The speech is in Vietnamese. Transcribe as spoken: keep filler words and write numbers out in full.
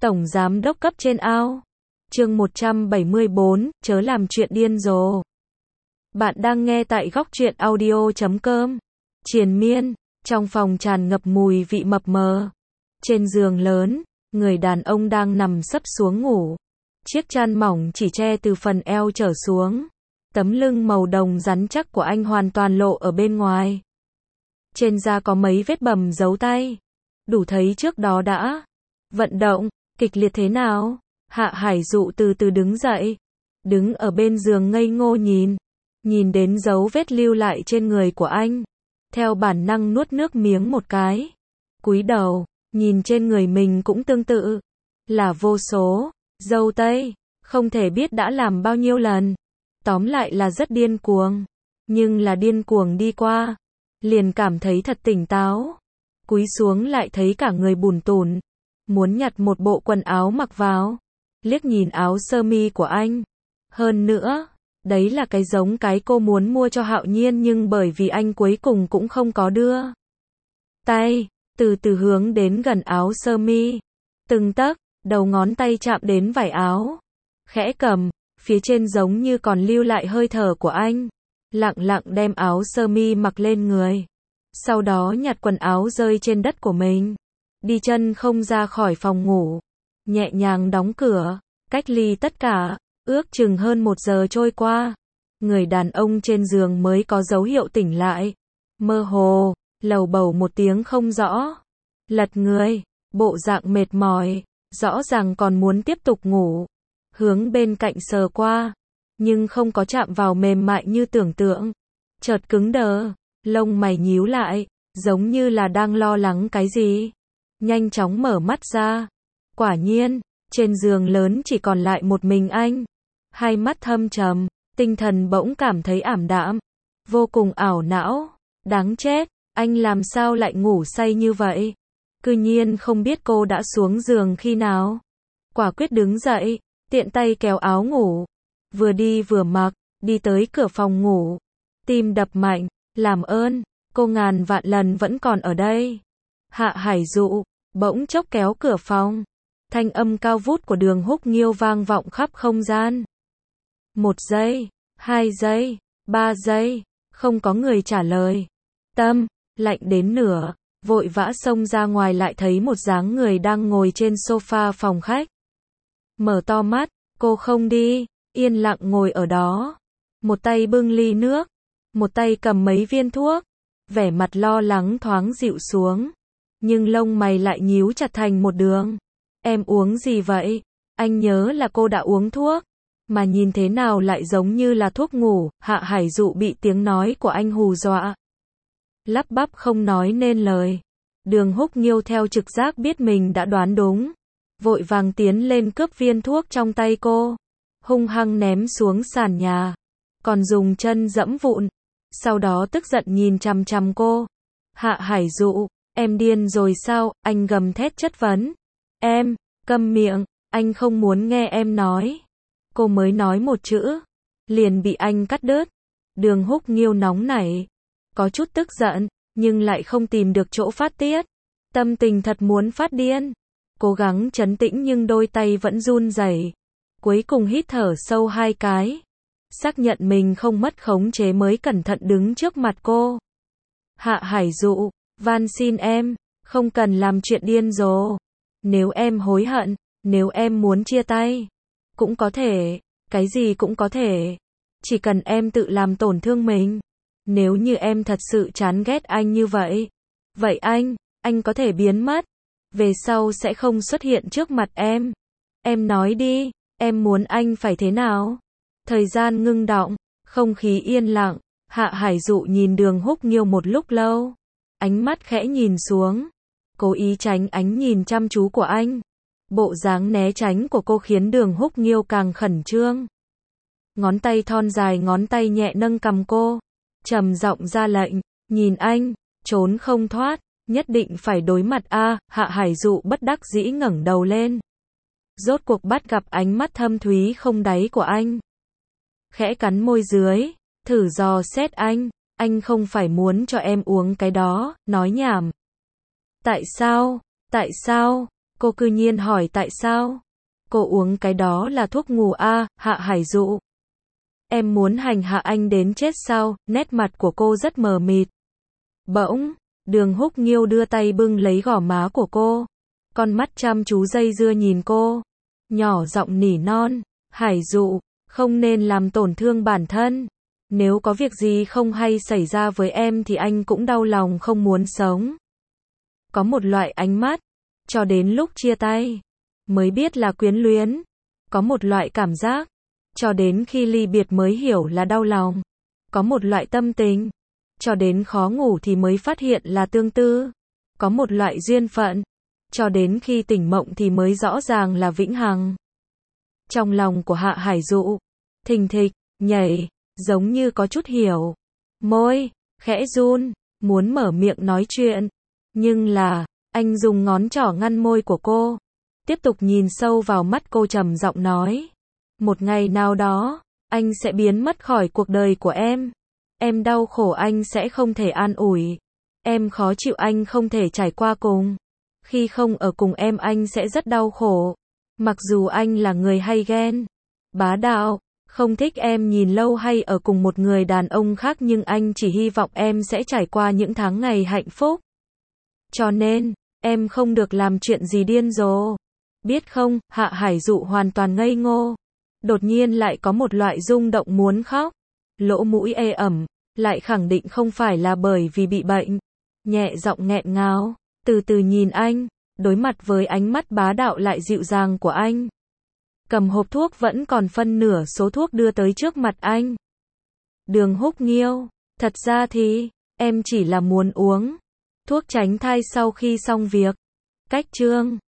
Tổng giám đốc cấp trên ao. Chương một trăm bảy mươi bốn, chớ làm chuyện điên rồ. Bạn đang nghe tại góc truyện audio chấm com. Triền miên, trong phòng tràn ngập mùi vị mập mờ. Trên giường lớn, người đàn ông đang nằm sấp xuống ngủ. Chiếc chăn mỏng chỉ che từ phần eo trở xuống. Tấm lưng màu đồng rắn chắc của anh hoàn toàn lộ ở bên ngoài. Trên da có mấy vết bầm dấu tay. Đủ thấy trước đó đã vận động kịch liệt thế nào. Hạ Hải Dụ từ từ đứng dậy, đứng ở bên giường ngây ngô nhìn, nhìn đến dấu vết lưu lại trên người của anh, theo bản năng nuốt nước miếng một cái, cúi đầu, nhìn trên người mình cũng tương tự, là vô số dâu tây, không thể biết đã làm bao nhiêu lần, tóm lại là rất điên cuồng, nhưng là điên cuồng đi qua, liền cảm thấy thật tỉnh táo, cúi xuống lại thấy cả người bủn tủn, muốn nhặt một bộ quần áo mặc vào. Liếc nhìn áo sơ mi của anh. Hơn nữa, đấy là cái giống cái cô muốn mua cho Hạo Nhiên nhưng bởi vì anh cuối cùng cũng không có đưa. Tay, từ từ hướng đến gần áo sơ mi. Từng tấc, đầu ngón tay chạm đến vải áo. Khẽ cầm, phía trên giống như còn lưu lại hơi thở của anh. Lặng lặng đem áo sơ mi mặc lên người. Sau đó nhặt quần áo rơi trên đất của mình. Đi chân không ra khỏi phòng ngủ. Nhẹ nhàng đóng cửa, cách ly tất cả, ước chừng hơn một giờ trôi qua. Người đàn ông trên giường mới có dấu hiệu tỉnh lại. Mơ hồ, lầu bầu một tiếng không rõ. Lật người, bộ dạng mệt mỏi, rõ ràng còn muốn tiếp tục ngủ. Hướng bên cạnh sờ qua, nhưng không có chạm vào mềm mại như tưởng tượng. Chợt cứng đờ, lông mày nhíu lại, giống như là đang lo lắng cái gì. Nhanh chóng mở mắt ra. Quả nhiên, trên giường lớn chỉ còn lại một mình anh. Hai mắt thâm trầm, tinh thần bỗng cảm thấy ảm đạm, vô cùng ảo não. Đáng chết, anh làm sao lại ngủ say như vậy? Cư nhiên không biết cô đã xuống giường khi nào. Quả quyết đứng dậy, tiện tay kéo áo ngủ. Vừa đi vừa mặc, đi tới cửa phòng ngủ. Tim đập mạnh, làm ơn, cô ngàn vạn lần vẫn còn ở đây. Hạ Hải Dụ, bỗng chốc kéo cửa phòng. Thanh âm cao vút của Đường Húc Nghiêu vang vọng khắp không gian. Một giây, hai giây, ba giây, không có người trả lời. Tâm, lạnh đến nửa, vội vã xông ra ngoài lại thấy một dáng người đang ngồi trên sofa phòng khách. Mở to mắt, cô không đi, yên lặng ngồi ở đó. Một tay bưng ly nước, một tay cầm mấy viên thuốc, vẻ mặt lo lắng thoáng dịu xuống. Nhưng lông mày lại nhíu chặt thành một đường. Em uống gì vậy? Anh nhớ là cô đã uống thuốc, mà nhìn thế nào lại giống như là thuốc ngủ. Hạ Hải Dụ bị tiếng nói của anh hù dọa, lắp bắp không nói nên lời. Đường Húc Nghiêu theo trực giác biết mình đã đoán đúng, vội vàng tiến lên cướp viên thuốc trong tay cô, hung hăng ném xuống sàn nhà, còn dùng chân dẫm vụn. Sau đó tức giận nhìn chằm chằm cô. Hạ Hải Dụ, em điên rồi sao? Anh gầm thét chất vấn. Em, câm miệng, anh không muốn nghe em nói. Cô mới nói một chữ, liền bị anh cắt đứt. Đường Húc Nghiêu nóng nảy, có chút tức giận, nhưng lại không tìm được chỗ phát tiết. Tâm tình thật muốn phát điên. Cố gắng trấn tĩnh nhưng đôi tay vẫn run rẩy. Cuối cùng hít thở sâu hai cái. Xác nhận mình không mất khống chế mới cẩn thận đứng trước mặt cô. Hạ Hải Dụ, van xin em, không cần làm chuyện điên rồ. Nếu em hối hận, nếu em muốn chia tay, cũng có thể, cái gì cũng có thể. Chỉ cần em tự làm tổn thương mình. Nếu như em thật sự chán ghét anh như vậy, vậy anh, anh có thể biến mất. Về sau sẽ không xuất hiện trước mặt em. Em nói đi, em muốn anh phải thế nào? Thời gian ngưng đọng, không khí yên lặng. Hạ Hải Dụ nhìn Đường Húc Nghiêu một lúc lâu. Ánh mắt khẽ nhìn xuống. Cố ý tránh ánh nhìn chăm chú của anh. Bộ dáng né tránh của cô khiến Đường Húc Nghiêu càng khẩn trương. Ngón tay thon dài ngón tay nhẹ nâng cằm cô. Trầm giọng ra lệnh, nhìn anh, trốn không thoát, nhất định phải đối mặt a. À, Hạ Hải Dụ bất đắc dĩ ngẩng đầu lên. Rốt cuộc bắt gặp ánh mắt thâm thúy không đáy của anh. Khẽ cắn môi dưới, thử dò xét anh, anh không phải muốn cho em uống cái đó, nói nhảm. Tại sao, tại sao, Cô cư nhiên hỏi tại sao? Cô uống cái đó là thuốc ngủ à, Hạ Hải Dụ. Em muốn hành hạ anh đến chết sao? Nét mặt của cô rất mờ mịt. Bỗng, Đường Húc Nghiêu đưa tay bưng lấy gò má của cô. Con mắt chăm chú dây dưa nhìn cô. Nhỏ giọng nỉ non, Hải Dụ, không nên làm tổn thương bản thân. Nếu có việc gì không hay xảy ra với em thì anh cũng đau lòng không muốn sống. Có một loại ánh mắt, cho đến lúc chia tay, mới biết là quyến luyến. Có một loại cảm giác, cho đến khi ly biệt mới hiểu là đau lòng. Có một loại tâm tình, cho đến khó ngủ thì mới phát hiện là tương tư. Có một loại duyên phận, cho đến khi tỉnh mộng thì mới rõ ràng là vĩnh hằng. Trong lòng của Hạ Hải Dụ, thình thịch, nhảy, giống như có chút hiểu. Môi, khẽ run, muốn mở miệng nói chuyện. Nhưng là, anh dùng ngón trỏ ngăn môi của cô. Tiếp tục nhìn sâu vào mắt cô trầm giọng nói. Một ngày nào đó, anh sẽ biến mất khỏi cuộc đời của em. Em đau khổ anh sẽ không thể an ủi. Em khó chịu anh không thể trải qua cùng. Khi không ở cùng em anh sẽ rất đau khổ. Mặc dù anh là người hay ghen, bá đạo, không thích em nhìn lâu hay ở cùng một người đàn ông khác, nhưng anh chỉ hy vọng em sẽ trải qua những tháng ngày hạnh phúc. Cho nên, em không được làm chuyện gì điên rồ. Biết không, Hạ Hải Dụ hoàn toàn ngây ngô. Đột nhiên lại có một loại rung động muốn khóc. Lỗ mũi ê ẩm, lại khẳng định không phải là bởi vì bị bệnh. Nhẹ giọng nghẹn ngào, từ từ nhìn anh, đối mặt với ánh mắt bá đạo lại dịu dàng của anh. Cầm hộp thuốc vẫn còn phân nửa số thuốc đưa tới trước mặt anh. Đường Húc Nghiêu, thật ra thì, em chỉ là muốn uống thuốc tránh thai sau khi xong việc. Cách chương